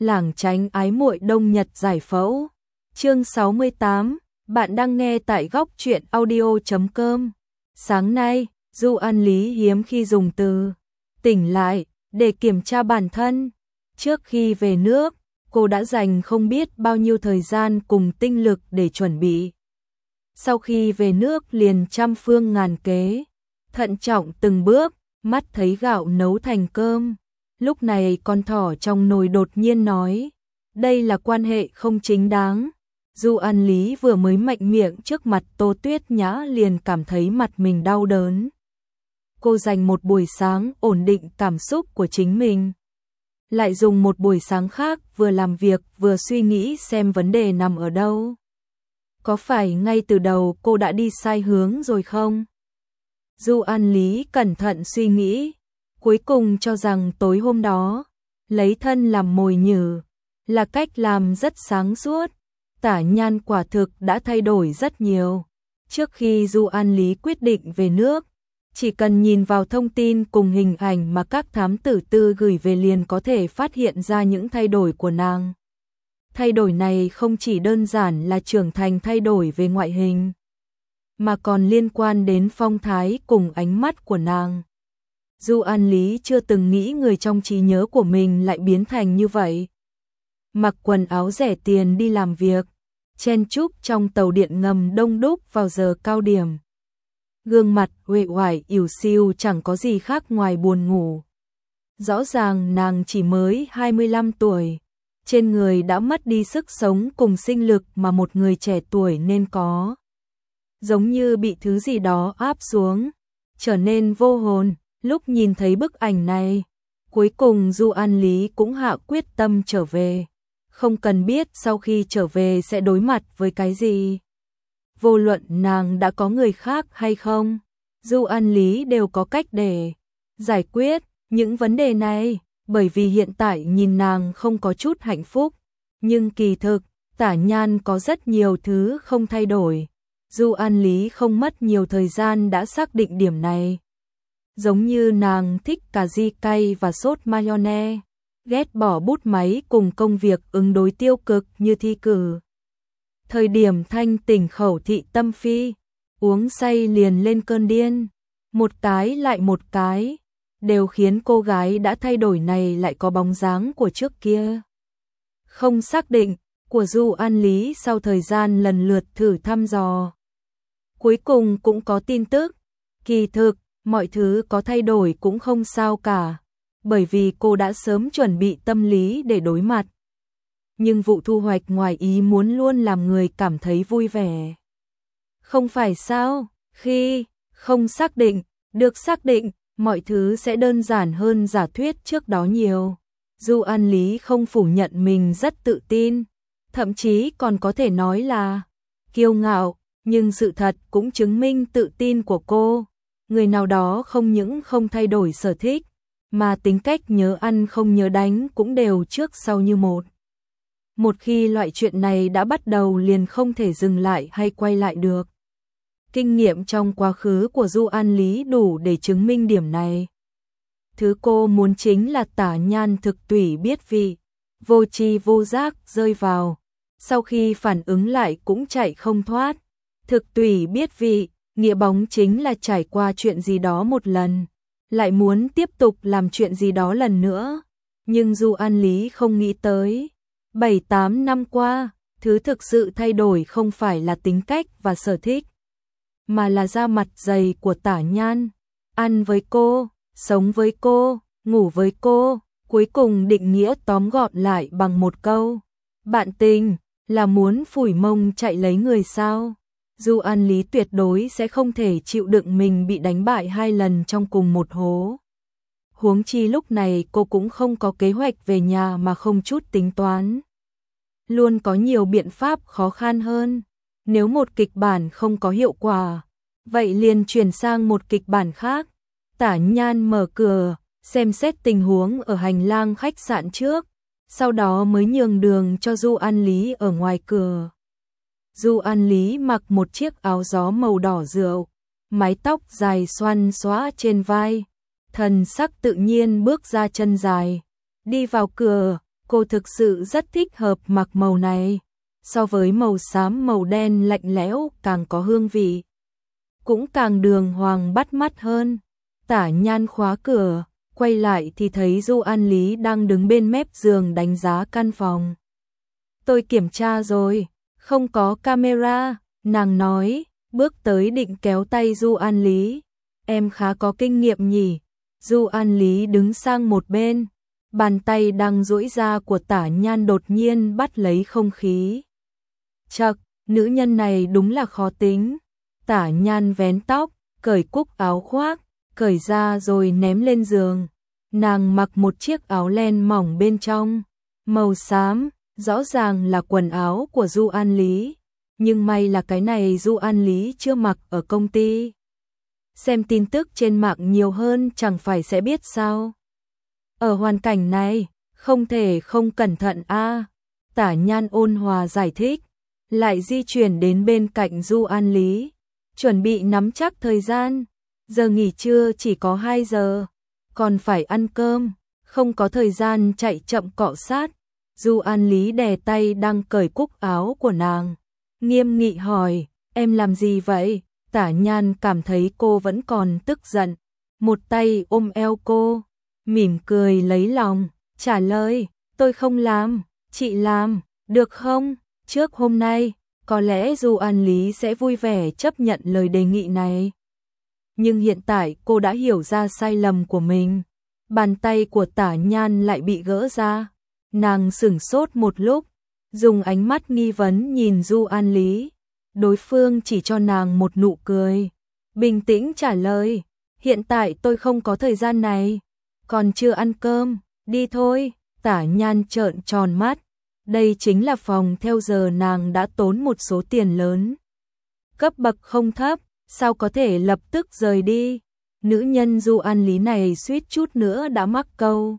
lảng tránh ái muội đông nhật giải phẫu. Chương 68, bạn đang nghe tại góc truyện audio.com. Sáng nay, Du An Lý hiếm khi dùng từ tỉnh lại để kiểm tra bản thân. Trước khi về nước, cô đã dành không biết bao nhiêu thời gian cùng tinh lực để chuẩn bị. Sau khi về nước liền trăm phương ngàn kế, thận trọng từng bước, mắt thấy gạo nấu thành cơm. Lúc này con thỏ trong nồi đột nhiên nói, đây là quan hệ không chính đáng. Du An Lý vừa mới mạnh miệng trước mặt Tô Tuyết Nhã liền cảm thấy mặt mình đau đớn. Cô dành một buổi sáng ổn định cảm xúc của chính mình, lại dùng một buổi sáng khác vừa làm việc vừa suy nghĩ xem vấn đề nằm ở đâu. Có phải ngay từ đầu cô đã đi sai hướng rồi không? Du An Lý cẩn thận suy nghĩ, cuối cùng cho rằng tối hôm đó, lấy thân làm mồi nhử, là cách làm rất sáng suốt. Tả Nhan quả thực đã thay đổi rất nhiều. Trước khi Du An Lý quyết định về nước, chỉ cần nhìn vào thông tin cùng hình ảnh mà các thám tử tư gửi về liền có thể phát hiện ra những thay đổi của nàng. Thay đổi này không chỉ đơn giản là trưởng thành thay đổi về ngoại hình, mà còn liên quan đến phong thái cùng ánh mắt của nàng. Du An Lý chưa từng nghĩ người trong trí nhớ của mình lại biến thành như vậy. Mặc quần áo rẻ tiền đi làm việc, chen chúc trong tàu điện ngầm đông đúc vào giờ cao điểm. Gương mặt uể oải ỉu xìu chẳng có gì khác ngoài buồn ngủ. Rõ ràng nàng chỉ mới 25 tuổi, trên người đã mất đi sức sống cùng sinh lực mà một người trẻ tuổi nên có. Giống như bị thứ gì đó áp xuống, trở nên vô hồn. Lúc nhìn thấy bức ảnh này, cuối cùng Du An Lý cũng hạ quyết tâm trở về. Không cần biết sau khi trở về sẽ đối mặt với cái gì. Vô luận nàng đã có người khác hay không, Du An Lý đều có cách để giải quyết những vấn đề này, bởi vì hiện tại nhìn nàng không có chút hạnh phúc, nhưng kỳ thực, Tả Nhan có rất nhiều thứ không thay đổi. Du An Lý không mất nhiều thời gian đã xác định điểm này. Giống như nàng thích cà ri cay và sốt mayonnaise, ghét bỏ bút máy cùng công việc ứng đối tiêu cực như thi cử. Thời điểm thanh tỉnh khẩu thị tâm phi, uống say liền lên cơn điên, một cái lại một cái, đều khiến cô gái đã thay đổi này lại có bóng dáng của trước kia. Không xác định của Du An Lý sau thời gian lần lượt thử thăm dò, cuối cùng cũng có tin tức. Kỳ thực, mọi thứ có thay đổi cũng không sao cả, bởi vì cô đã sớm chuẩn bị tâm lý để đối mặt. Nhưng vụ thu hoạch ngoài ý muốn luôn làm người cảm thấy vui vẻ. Không phải sao, khi không xác định, được xác định, mọi thứ sẽ đơn giản hơn giả thuyết trước đó nhiều. Du An Lý không phủ nhận mình rất tự tin, thậm chí còn có thể nói là kiêu ngạo, nhưng sự thật cũng chứng minh tự tin của cô. Người nào đó không những không thay đổi sở thích, mà tính cách nhớ ăn không nhớ đánh cũng đều trước sau như một. Một khi loại chuyện này đã bắt đầu liền không thể dừng lại hay quay lại được. Kinh nghiệm trong quá khứ của Du An Lý đủ để chứng minh điểm này. Thứ cô muốn chính là Tả Nhan thực tùy biết vị, vô tri vô giác rơi vào, sau khi phản ứng lại cũng chạy không thoát. Thực tùy biết vị, nghĩa bóng chính là trải qua chuyện gì đó một lần, lại muốn tiếp tục làm chuyện gì đó lần nữa. Nhưng Du An Lý không nghĩ tới, 7-8 năm qua, thứ thực sự thay đổi không phải là tính cách và sở thích, mà là da mặt dày của Tả Nhan. Ăn với cô, sống với cô, ngủ với cô, cuối cùng định nghĩa tóm gọn lại bằng một câu: bạn tình, là muốn phủi mông chạy lấy người sao? Du An Lý tuyệt đối sẽ không thể chịu đựng mình bị đánh bại 2 lần trong cùng một hố. Huống chi lúc này cô cũng không có kế hoạch về nhà mà không chút tính toán. Luôn có nhiều biện pháp khó khăn hơn. Nếu một kịch bản không có hiệu quả, vậy liền chuyển sang một kịch bản khác. Tả Nhan mở cửa, xem xét tình huống ở hành lang khách sạn trước, sau đó mới nhường đường cho Du An Lý ở ngoài cửa. Du An Lý mặc một chiếc áo gió màu đỏ rượu, mái tóc dài xoăn xõa trên vai, thần sắc tự nhiên bước ra chân dài. Đi vào cửa, Cô thực sự rất thích hợp mặc màu này, so với màu xám màu đen lạnh lẽo càng có hương vị, cũng càng đường hoàng bắt mắt hơn. Tả Nhan khóa cửa, quay lại thì thấy Du An Lý đang đứng bên mép giường đánh giá căn phòng. Tôi kiểm tra rồi, không có camera, nàng nói, bước tới định kéo tay Du An Lý. Em khá có kinh nghiệm nhỉ. Du An Lý đứng sang một bên, bàn tay đang duỗi ra của Tả Nhan đột nhiên bắt lấy không khí. Chậc, nữ nhân này đúng là khó tính. Tả Nhan vén tóc, cởi cúc áo khoác, cởi ra rồi ném lên giường. Nàng mặc một chiếc áo len mỏng bên trong, màu xám, rõ ràng là quần áo của Du An Lý. Nhưng may là cái này Du An Lý chưa mặc ở công ty. Xem tin tức trên mạng nhiều hơn chẳng phải sẽ biết sao. Ở hoàn cảnh này, không thể không cẩn thận a. Tả Nhan ôn hòa giải thích, lại di chuyển đến bên cạnh Du An Lý, chuẩn bị nắm chắc thời gian. Giờ nghỉ trưa chỉ có 2 giờ, còn phải ăn cơm, không có thời gian chạy chậm cọ sát. Du An Lý đè tay đang cởi cúc áo của nàng, nghiêm nghị hỏi, em làm gì vậy? Tả Nhan cảm thấy cô vẫn còn tức giận, một tay ôm eo cô, mỉm cười lấy lòng, trả lời, tôi không làm, chị làm, được không? Trước hôm nay, có lẽ Du An Lý sẽ vui vẻ chấp nhận lời đề nghị này. Nhưng hiện tại cô đã hiểu ra sai lầm của mình. Bàn tay của Tả Nhan lại bị gỡ ra. Nàng sửng sốt một lúc, dùng ánh mắt nghi vấn nhìn Du An Lý. Đối phương chỉ cho nàng một nụ cười, bình tĩnh trả lời, hiện tại tôi không có thời gian này, còn chưa ăn cơm, đi thôi. Tả Nhan trợn tròn mắt, đây chính là phòng theo giờ nàng đã tốn một số tiền lớn. Cấp bậc không thấp, sao có thể lập tức rời đi? Nữ nhân Du An Lý này suýt chút nữa đã mắc câu.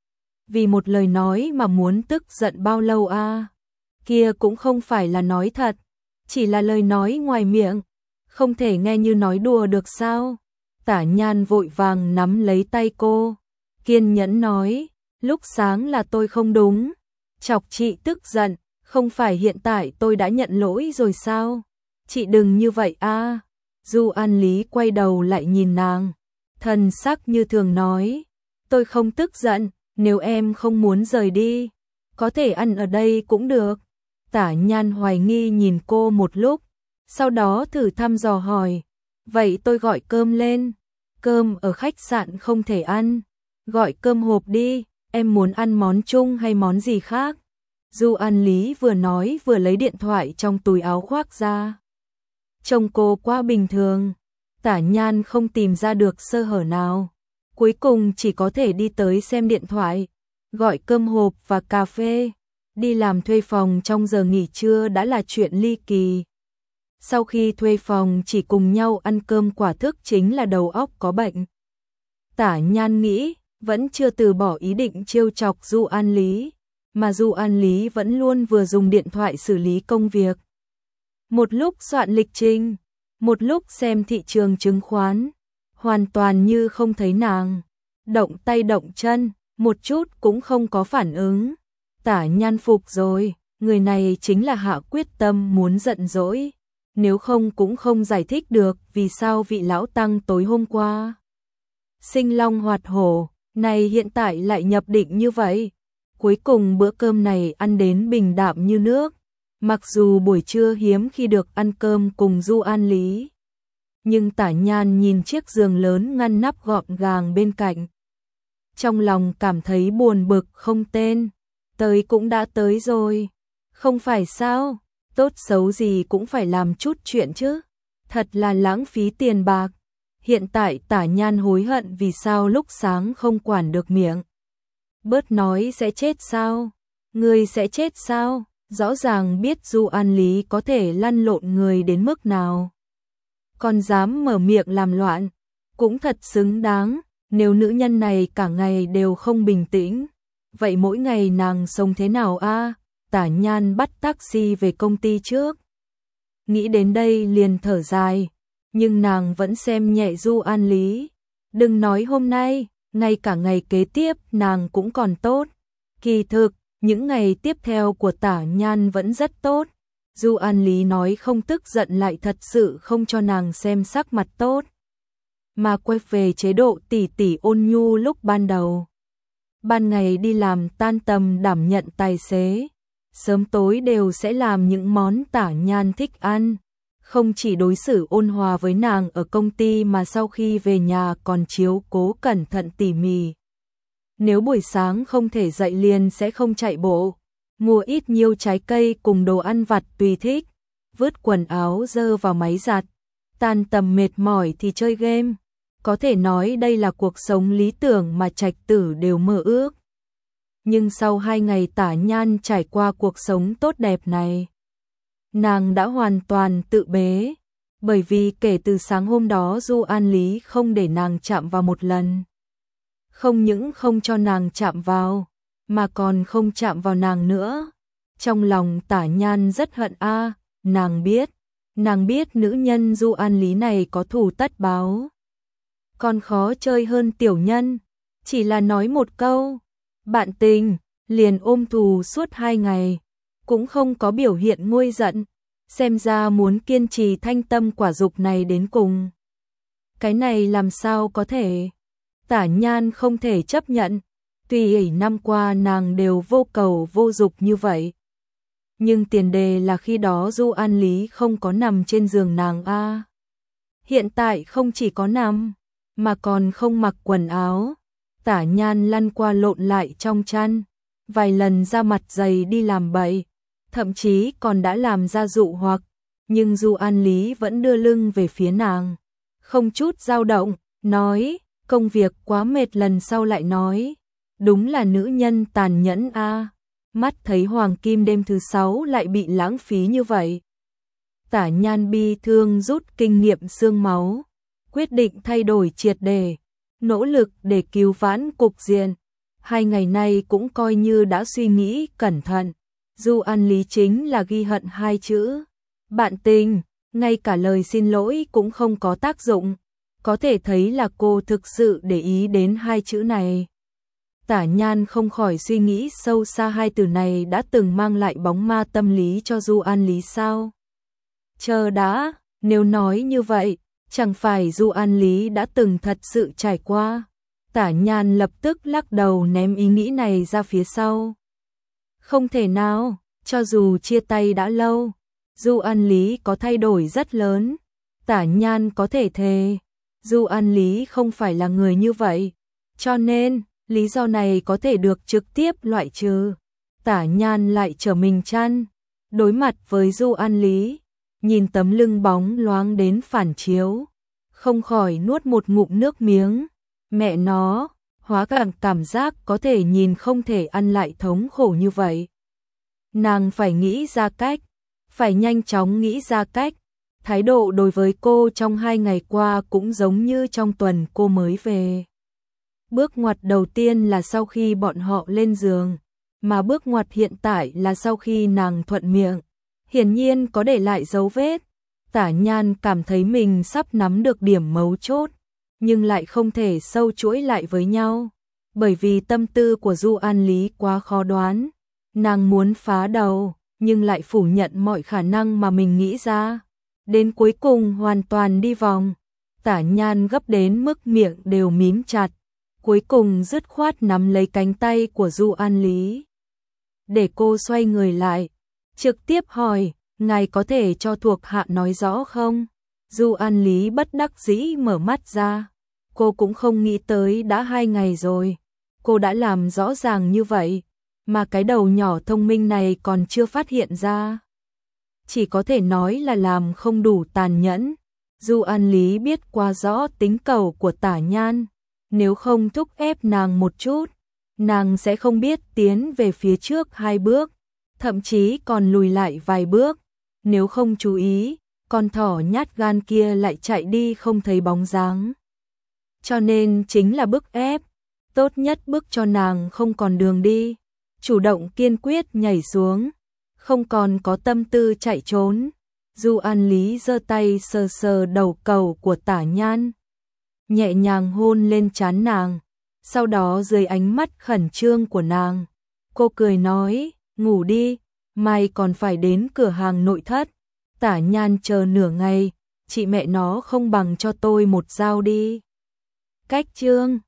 Vì một lời nói mà muốn tức giận bao lâu a? Kia cũng không phải là nói thật, chỉ là lời nói ngoài miệng, không thể nghe như nói đùa được sao? Tả Nhan vội vàng nắm lấy tay cô, kiên nhẫn nói, lúc sáng là tôi không đúng, chọc chị tức giận, không phải hiện tại tôi đã nhận lỗi rồi sao? Chị đừng như vậy a. Du An Lý quay đầu lại nhìn nàng, thần sắc như thường nói, tôi không tức giận, nếu em không muốn rời đi, có thể ăn ở đây cũng được. Tả Nhan hoài nghi nhìn cô một lúc, sau đó thử thăm dò hỏi, vậy tôi gọi cơm lên, cơm ở khách sạn không thể ăn, gọi cơm hộp đi, em muốn ăn món chung hay món gì khác? Du An Lý vừa nói vừa lấy điện thoại trong túi áo khoác ra. Trông cô quá bình thường, Tả Nhan không tìm ra được sơ hở nào, cuối cùng chỉ có thể đi tới xem điện thoại, gọi cơm hộp và cà phê. Đi làm thuê phòng trong giờ nghỉ trưa đã là chuyện ly kỳ. Sau khi thuê phòng chỉ cùng nhau ăn cơm quả thực chính là đầu óc có bệnh. Tả Nhan nghĩ, vẫn chưa từ bỏ ý định trêu chọc Du An Lý, mà Du An Lý vẫn luôn vừa dùng điện thoại xử lý công việc. Một lúc soạn lịch trình, một lúc xem thị trường chứng khoán, hoàn toàn như không thấy nàng. Động tay động chân, một chút cũng không có phản ứng. Tả Nhan phục rồi, người này chính là hạ quyết tâm muốn giận dỗi, nếu không cũng không giải thích được vì sao vị lão tăng tối hôm qua sinh long hoạt hổ, này hiện tại lại nhập định như vậy. Cuối cùng bữa cơm này ăn đến bình đạm như nước, mặc dù buổi trưa hiếm khi được ăn cơm cùng Du An Lý. Nhưng Tả Nhan nhìn chiếc giường lớn ngăn nắp gọn gàng bên cạnh, trong lòng cảm thấy buồn bực không tên. Tới cũng đã tới rồi, không phải sao, tốt xấu gì cũng phải làm chút chuyện chứ, thật là lãng phí tiền bạc. Hiện tại Tả Nhan hối hận vì sao lúc sáng không quản được miệng. Bớt nói sẽ chết sao, người sẽ chết sao, rõ ràng biết Du An Lý có thể lăn lộn người đến mức nào, còn dám mở miệng làm loạn, cũng thật xứng đáng. Nếu nữ nhân này cả ngày đều không bình tĩnh, vậy mỗi ngày nàng sống thế nào a? Tả Nhan bắt taxi về công ty trước. Nghĩ đến đây liền thở dài, nhưng nàng vẫn xem nhẹ Du An Lý. Đừng nói hôm nay, ngay cả ngày kế tiếp nàng cũng còn tốt. Kỳ thực, Những ngày tiếp theo của Tả Nhan vẫn rất tốt. Du An Lý nói không tức giận lại thật sự không cho nàng xem sắc mặt tốt, mà quay về chế độ tỉ tỉ ôn nhu lúc ban đầu. Ban ngày đi làm tan tầm đảm nhận tài xế, sớm tối đều sẽ làm những món Tả Nhan thích ăn. Không chỉ đối xử ôn hòa với nàng ở công ty mà sau khi về nhà còn chiếu cố cẩn thận tỉ mỉ. Nếu buổi sáng không thể dậy liền sẽ không chạy bộ, mua ít nhiều trái cây cùng đồ ăn vặt tùy thích, vứt quần áo dơ vào máy giặt, tan tầm mệt mỏi thì chơi game. Có thể nói đây là cuộc sống lý tưởng mà trạch tử đều mơ ước. Nhưng sau 2 ngày Tả Nhan trải qua cuộc sống tốt đẹp này, nàng đã hoàn toàn tự bế, bởi vì kể từ sáng hôm đó Du An Lý không để nàng chạm vào một lần. Không những không cho nàng chạm vào, mà còn không chạm vào nàng nữa. Trong lòng Tả Nhan rất hận nàng biết nữ nhân Du An Lý này có thù tất báo. Còn khó chơi hơn tiểu nhân, chỉ là nói một câu, bạn tình, liền ôm thù suốt 2 ngày, cũng không có biểu hiện nguôi giận, xem ra muốn kiên trì thanh tâm quả dục này đến cùng. Cái này làm sao có thể? Tả Nhan không thể chấp nhận, tuy năm qua nàng đều vô cầu vô dục như vậy. Nhưng tiền đề là khi đó Du An Lý không có nằm trên giường nàng a. Hiện tại không chỉ có nằm, mà còn không mặc quần áo. Tả Nhan lăn qua lộn lại trong chăn, vài lần ra mặt dày đi làm bậy, thậm chí còn đã làm ra dụ hoặc, nhưng Du An Lý vẫn đưa lưng về phía nàng, không chút dao động, nói, công việc quá mệt lần sau lại nói, đúng là nữ nhân tàn nhẫn a. Mắt thấy hoàng kim đêm thứ 6 lại bị lãng phí như vậy. Tả Nhan bi thương rút kinh nghiệm xương máu, quyết định thay đổi triệt để, nỗ lực để cứu vãn cục diện. 2 ngày nay cũng coi như đã suy nghĩ cẩn thận. Du An Lý chính là ghi hận 2 chữ. Bạn tình, ngay cả lời xin lỗi cũng không có tác dụng. Có thể thấy là cô thực sự để ý đến 2 chữ này. Tả Nhan không khỏi suy nghĩ sâu xa 2 từ này đã từng mang lại bóng ma tâm lý cho Du An Lý sao? Chờ đã, nếu nói như vậy, chẳng phải Du An Lý đã từng thật sự trải qua? Tả Nhan lập tức lắc đầu ném ý nghĩ này ra phía sau. Không thể nào, cho dù chia tay đã lâu, Du An Lý có thay đổi rất lớn. Tả Nhan có thể thề, Du An Lý không phải là người như vậy, cho nên lý do này có thể được trực tiếp loại trừ. Tả Nhan lại trở mình chăn, đối mặt với Du An Lý, nhìn tấm lưng bóng loáng đến phản chiếu, không khỏi nuốt một ngụm nước miếng. Mẹ nó, hóa cảm giác có thể nhìn không thể ăn lại thống khổ như vậy. Nàng phải nghĩ ra cách, phải nhanh chóng nghĩ ra cách. Thái độ đối với cô trong 2 ngày qua cũng giống như trong tuần cô mới về. Bước ngoặt đầu tiên là sau khi bọn họ lên giường, mà bước ngoặt hiện tại là sau khi nàng thuận miệng. Hiển nhiên có để lại dấu vết. Tả Nhan cảm thấy mình sắp nắm được điểm mấu chốt, nhưng lại không thể sâu chuỗi lại với nhau, bởi vì tâm tư của Du An Lý quá khó đoán. Nàng muốn phá đầu, nhưng lại phủ nhận mọi khả năng mà mình nghĩ ra. Đến cuối cùng hoàn toàn đi vòng. Tả Nhan gấp đến mức miệng đều mím chặt, cuối cùng dứt khoát nắm lấy cánh tay của Du An Lý. Để cô xoay người lại, trực tiếp hỏi, ngài có thể cho thuộc hạ nói rõ không? Du An Lý bất đắc dĩ mở mắt ra, cô cũng không nghĩ tới đã 2 ngày rồi, cô đã làm rõ ràng như vậy, mà cái đầu nhỏ thông minh này còn chưa phát hiện ra. Chỉ có thể nói là làm không đủ tàn nhẫn. Du An Lý biết quá rõ tính cầu của Tả Nhan, nếu không thúc ép nàng một chút, nàng sẽ không biết tiến về phía trước 2 bước, thậm chí còn lùi lại vài bước. Nếu không chú ý, con thỏ nhát gan kia lại chạy đi không thấy bóng dáng. Cho nên chính là bức ép, tốt nhất bức cho nàng không còn đường đi, chủ động kiên quyết nhảy xuống, không còn có tâm tư chạy trốn. Du An Lý giơ tay sờ sờ đầu cầu của Tả Nhan, nhẹ nhàng hôn lên trán nàng, sau đó dưới ánh mắt khẩn trương của nàng, Cô cười nói, ngủ đi, mai còn phải đến cửa hàng nội thất. Tả Nhan chờ nửa ngày, chị mẹ nó không bằng cho tôi một dao đi. Cách chương